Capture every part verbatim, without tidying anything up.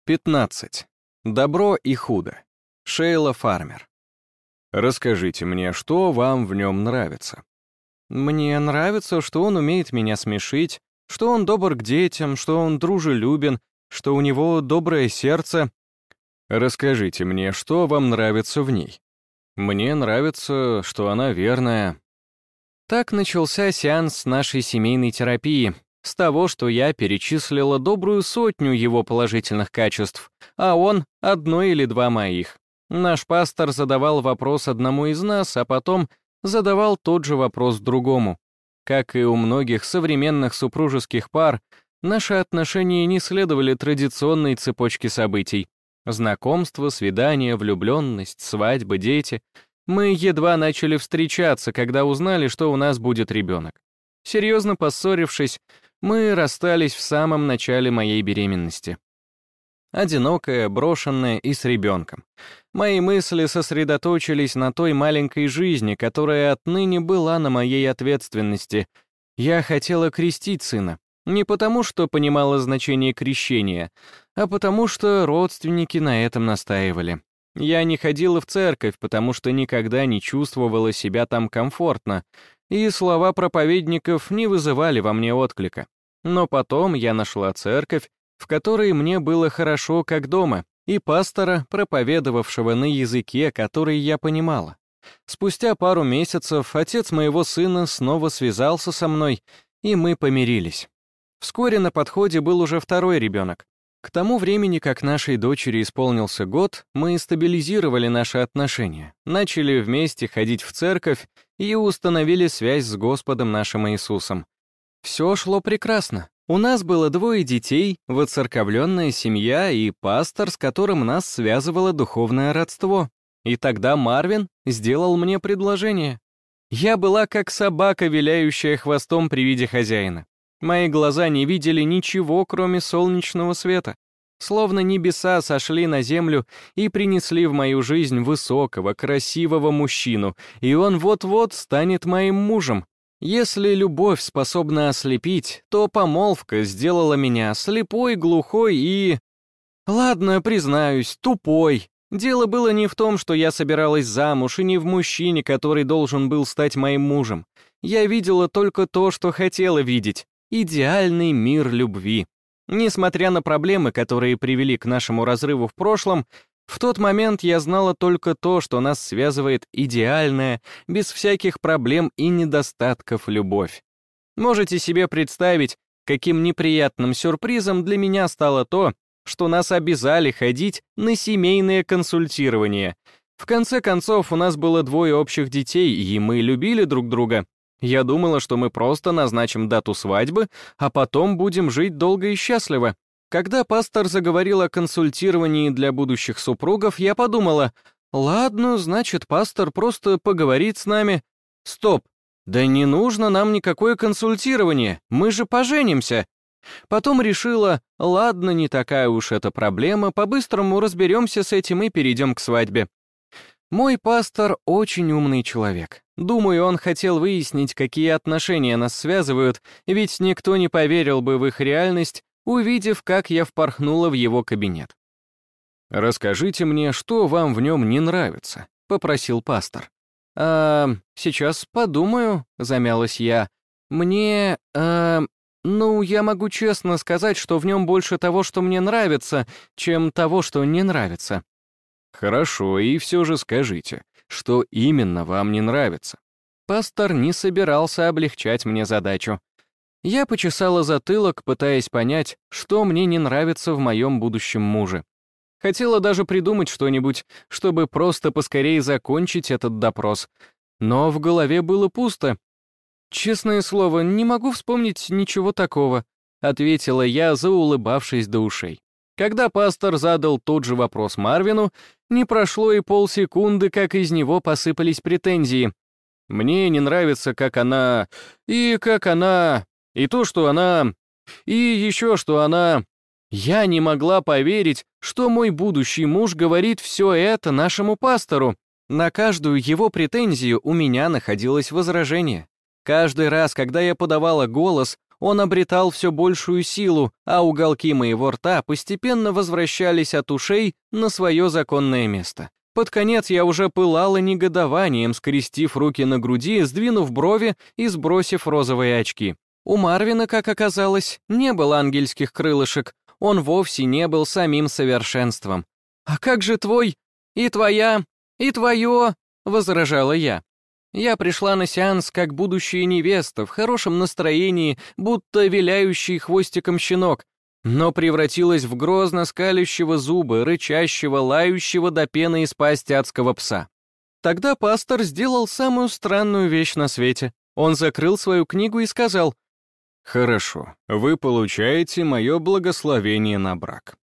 пятнадцать. Добро и худо. Шейла Фармер. Расскажите мне, что вам в нем нравится? Мне нравится, что он умеет меня смешить, что он добр к детям, что он дружелюбен, что у него доброе сердце. Расскажите мне, что вам нравится в ней? Мне нравится, что она верная. Так начался сеанс нашей семейной терапии. С того, что я перечислила добрую сотню его положительных качеств, а он — одно или два моих. Наш пастор задавал вопрос одному из нас, а потом задавал тот же вопрос другому. Как и у многих современных супружеских пар, наши отношения не следовали традиционной цепочке событий. Знакомство, свидание, влюбленность, свадьба, дети. Мы едва начали встречаться, когда узнали, что у нас будет ребенок. Серьезно поссорившись, мы расстались в самом начале моей беременности. Одинокая, брошенная и с ребенком. Мои мысли сосредоточились на той маленькой жизни, которая отныне была на моей ответственности. Я хотела крестить сына. Не потому, что понимала значение крещения, а потому, что родственники на этом настаивали. Я не ходила в церковь, потому что никогда не чувствовала себя там комфортно, и слова проповедников не вызывали во мне отклика. Но потом я нашла церковь, в которой мне было хорошо как дома, и пастора, проповедовавшего на языке, который я понимала. Спустя пару месяцев отец моего сына снова связался со мной, и мы помирились. Вскоре на подходе был уже второй ребенок. К тому времени, как нашей дочери исполнился год, мы стабилизировали наши отношения, начали вместе ходить в церковь и установили связь с Господом нашим Иисусом. Все шло прекрасно. У нас было двое детей, воцерковленная семья и пастор, с которым нас связывало духовное родство. И тогда Марвин сделал мне предложение. Я была как собака, виляющая хвостом при виде хозяина. Мои глаза не видели ничего, кроме солнечного света. Словно небеса сошли на землю и принесли в мою жизнь высокого, красивого мужчину, и он вот-вот станет моим мужем. Если любовь способна ослепить, то помолвка сделала меня слепой, глухой и... Ладно, признаюсь, тупой. Дело было не в том, что я собиралась замуж, и не в мужчине, который должен был стать моим мужем. Я видела только то, что хотела видеть. Идеальный мир любви. Несмотря на проблемы, которые привели к нашему разрыву в прошлом, в тот момент я знала только то, что нас связывает идеальная, без всяких проблем и недостатков любовь. Можете себе представить, каким неприятным сюрпризом для меня стало то, что нас обязали ходить на семейное консультирование. В конце концов, у нас было двое общих детей, и мы любили друг друга. Я думала, что мы просто назначим дату свадьбы, а потом будем жить долго и счастливо. Когда пастор заговорил о консультировании для будущих супругов, я подумала, ладно, значит, пастор просто поговорит с нами. Стоп, да не нужно нам никакое консультирование, мы же поженимся. Потом решила, ладно, не такая уж это проблема, по-быстрому разберемся с этим и перейдем к свадьбе. Мой пастор очень умный человек. Думаю, он хотел выяснить, какие отношения нас связывают, ведь никто не поверил бы в их реальность, увидев, как я впорхнула в его кабинет. «Расскажите мне, что вам в нем не нравится», — попросил пастор. «А, сейчас подумаю», — замялась я. «Мне, а, ну, я могу честно сказать, что в нем больше того, что мне нравится, чем того, что не нравится». «Хорошо, и все же скажите, что именно вам не нравится?» Пастор не собирался облегчать мне задачу. Я почесала затылок, пытаясь понять, что мне не нравится в моем будущем муже. Хотела даже придумать что-нибудь, чтобы просто поскорее закончить этот допрос. Но в голове было пусто. «Честное слово, не могу вспомнить ничего такого», — ответила я, заулыбавшись до ушей. Когда пастор задал тот же вопрос Марвину, не прошло и полсекунды, как из него посыпались претензии. «Мне не нравится, как она... и как она... и то, что она... и еще, что она...» Я не могла поверить, что мой будущий муж говорит все это нашему пастору. На каждую его претензию у меня находилось возражение. Каждый раз, когда я подавала голос, он обретал все большую силу, а уголки моего рта постепенно возвращались от ушей на свое законное место. Под конец я уже пылала негодованием, скрестив руки на груди, сдвинув брови и сбросив розовые очки. У Марвина, как оказалось, не было ангельских крылышек, он вовсе не был самим совершенством. «А как же твой? И твоя? И твое?» — возражала я. Я пришла на сеанс как будущая невеста, в хорошем настроении, будто виляющий хвостиком щенок, но превратилась в грозно скалящего зубы, рычащего, лающего до пены из пасти адского пса. Тогда пастор сделал самую странную вещь на свете. Он закрыл свою книгу и сказал: «Хорошо, вы получаете мое благословение на брак».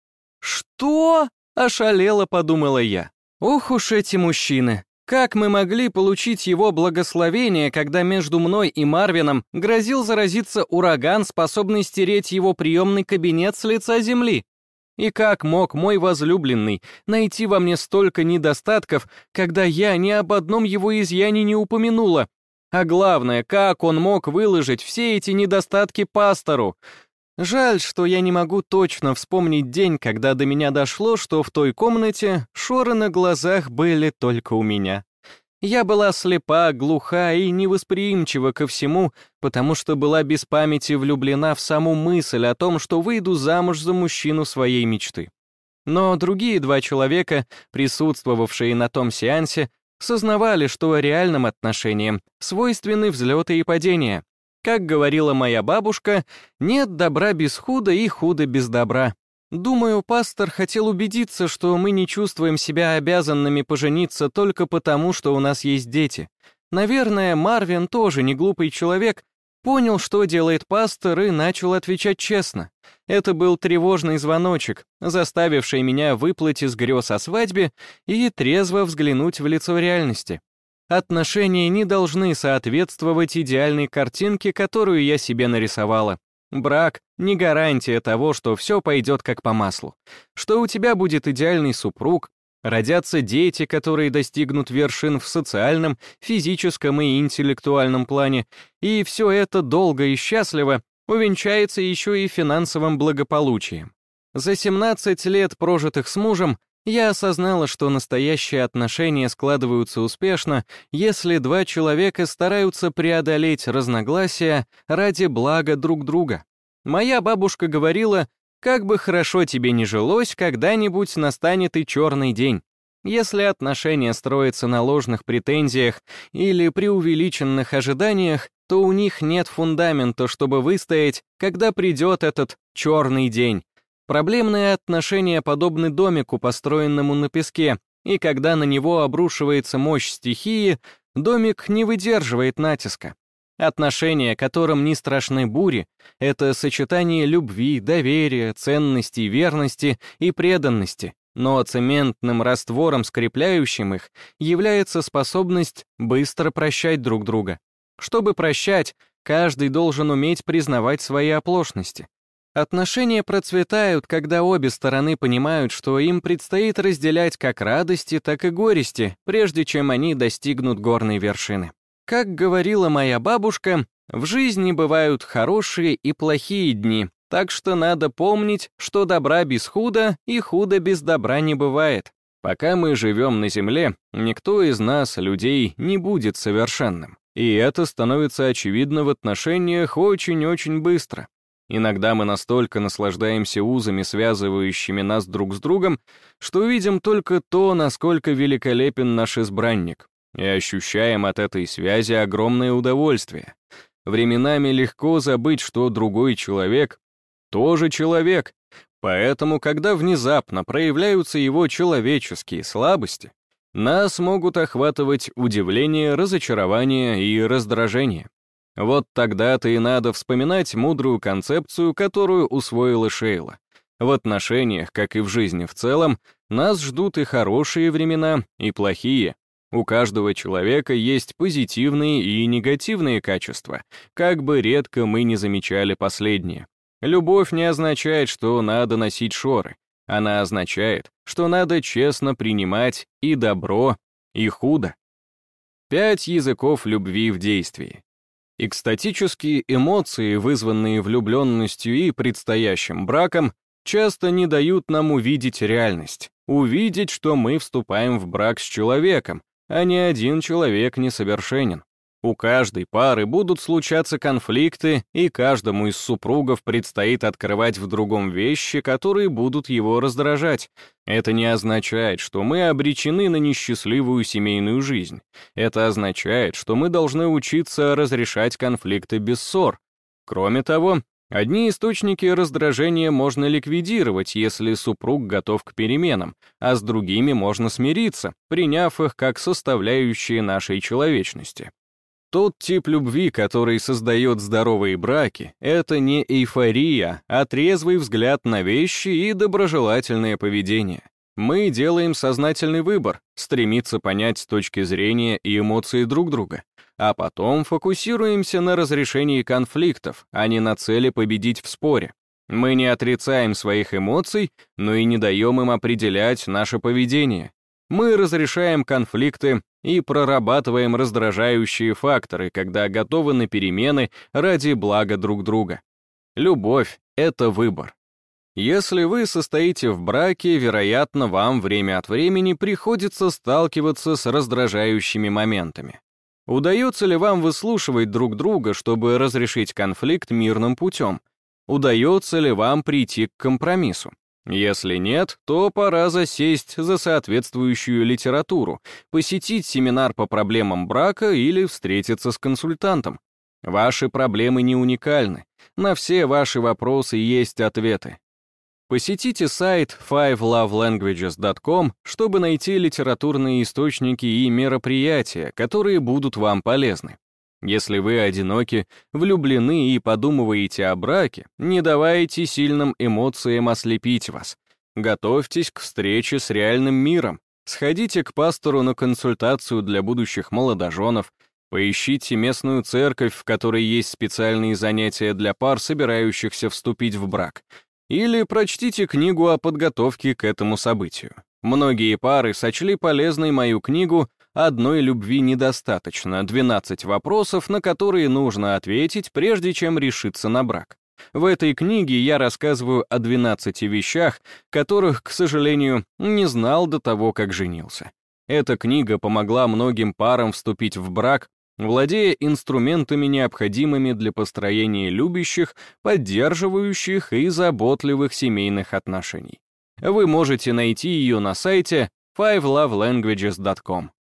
«Что?» — ошалело, подумала я. «Ох уж эти мужчины! Как мы могли получить его благословение, когда между мной и Марвином грозил заразиться ураган, способный стереть его приемный кабинет с лица земли? И как мог мой возлюбленный найти во мне столько недостатков, когда я ни об одном его изъяне не упомянула? А главное, как он мог выложить все эти недостатки пастору? Жаль, что я не могу точно вспомнить день, когда до меня дошло, что в той комнате шоры на глазах были только у меня. Я была слепа, глуха и невосприимчива ко всему, потому что была без памяти влюблена в саму мысль о том, что выйду замуж за мужчину своей мечты. Но другие два человека, присутствовавшие на том сеансе, сознавали, что реальным отношениям свойственны взлеты и падения. Как говорила моя бабушка, нет добра без худа и худа без добра. Думаю, пастор хотел убедиться, что мы не чувствуем себя обязанными пожениться только потому, что у нас есть дети. Наверное, Марвин, тоже не глупый человек, понял, что делает пастор, и начал отвечать честно. Это был тревожный звоночек, заставивший меня выплыть из грез о свадьбе и трезво взглянуть в лицо реальности. Отношения не должны соответствовать идеальной картинке, которую я себе нарисовала. Брак — не гарантия того, что все пойдет как по маслу, что у тебя будет идеальный супруг, родятся дети, которые достигнут вершин в социальном, физическом и интеллектуальном плане, и все это долго и счастливо увенчается еще и финансовым благополучием. За семнадцать лет, прожитых с мужем, я осознала, что настоящие отношения складываются успешно, если два человека стараются преодолеть разногласия ради блага друг друга. Моя бабушка говорила: «Как бы хорошо тебе ни жилось, когда-нибудь настанет и черный день». Если отношения строятся на ложных претензиях или преувеличенных ожиданиях, то у них нет фундамента, чтобы выстоять, когда придет этот черный день. Проблемные отношения подобны домику, построенному на песке, и когда на него обрушивается мощь стихии, домик не выдерживает натиска. Отношения, которым не страшны бури, это сочетание любви, доверия, ценностей, верности и преданности, но цементным раствором, скрепляющим их, является способность быстро прощать друг друга. Чтобы прощать, каждый должен уметь признавать свои оплошности. Отношения процветают, когда обе стороны понимают, что им предстоит разделять как радости, так и горести, прежде чем они достигнут горной вершины. Как говорила моя бабушка, в жизни бывают хорошие и плохие дни, так что надо помнить, что добра без худа и худа без добра не бывает. Пока мы живем на земле, никто из нас, людей, не будет совершенным. И это становится очевидно в отношениях очень-очень быстро. Иногда мы настолько наслаждаемся узами, связывающими нас друг с другом, что видим только то, насколько великолепен наш избранник, и ощущаем от этой связи огромное удовольствие. Временами легко забыть, что другой человек тоже человек, поэтому, когда внезапно проявляются его человеческие слабости, нас могут охватывать удивление, разочарование и раздражение. Вот тогда-то и надо вспоминать мудрую концепцию, которую усвоила Шейла. В отношениях, как и в жизни в целом, нас ждут и хорошие времена, и плохие. У каждого человека есть позитивные и негативные качества, как бы редко мы не замечали последние. Любовь не означает, что надо носить шоры. Она означает, что надо честно принимать и добро, и худо. Пять языков любви в действии. Экстатические эмоции, вызванные влюбленностью и предстоящим браком, часто не дают нам увидеть реальность, увидеть, что мы вступаем в брак с человеком, а ни один человек не совершенен. У каждой пары будут случаться конфликты, и каждому из супругов предстоит открывать в другом вещи, которые будут его раздражать. Это не означает, что мы обречены на несчастливую семейную жизнь. Это означает, что мы должны учиться разрешать конфликты без ссор. Кроме того, одни источники раздражения можно ликвидировать, если супруг готов к переменам, а с другими можно смириться, приняв их как составляющие нашей человечности. Тот тип любви, который создает здоровые браки, это не эйфория, а трезвый взгляд на вещи и доброжелательное поведение. Мы делаем сознательный выбор, стремиться понять с точки зрения и эмоции друг друга, а потом фокусируемся на разрешении конфликтов, а не на цели победить в споре. Мы не отрицаем своих эмоций, но и не даем им определять наше поведение. Мы разрешаем конфликты и прорабатываем раздражающие факторы, когда готовы на перемены ради блага друг друга. Любовь — это выбор. Если вы состоите в браке, вероятно, вам время от времени приходится сталкиваться с раздражающими моментами. Удается ли вам выслушивать друг друга, чтобы разрешить конфликт мирным путем? Удается ли вам прийти к компромиссу? Если нет, то пора засесть за соответствующую литературу, посетить семинар по проблемам брака или встретиться с консультантом. Ваши проблемы не уникальны, на все ваши вопросы есть ответы. Посетите сайт файв лав лэнгвэджес точка ком, чтобы найти литературные источники и мероприятия, которые будут вам полезны. Если вы одиноки, влюблены и подумываете о браке, не давайте сильным эмоциям ослепить вас. Готовьтесь к встрече с реальным миром. Сходите к пастору на консультацию для будущих молодоженов, поищите местную церковь, в которой есть специальные занятия для пар, собирающихся вступить в брак. Или прочтите книгу о подготовке к этому событию. Многие пары сочли полезной мою книгу «Одной любви недостаточно. двенадцать вопросов, на которые нужно ответить, прежде чем решиться на брак». В этой книге я рассказываю о двенадцати вещах, которых, к сожалению, не знал до того, как женился. Эта книга помогла многим парам вступить в брак, владея инструментами, необходимыми для построения любящих, поддерживающих и заботливых семейных отношений. Вы можете найти ее на сайте файв лав лэнгвэджес точка ком.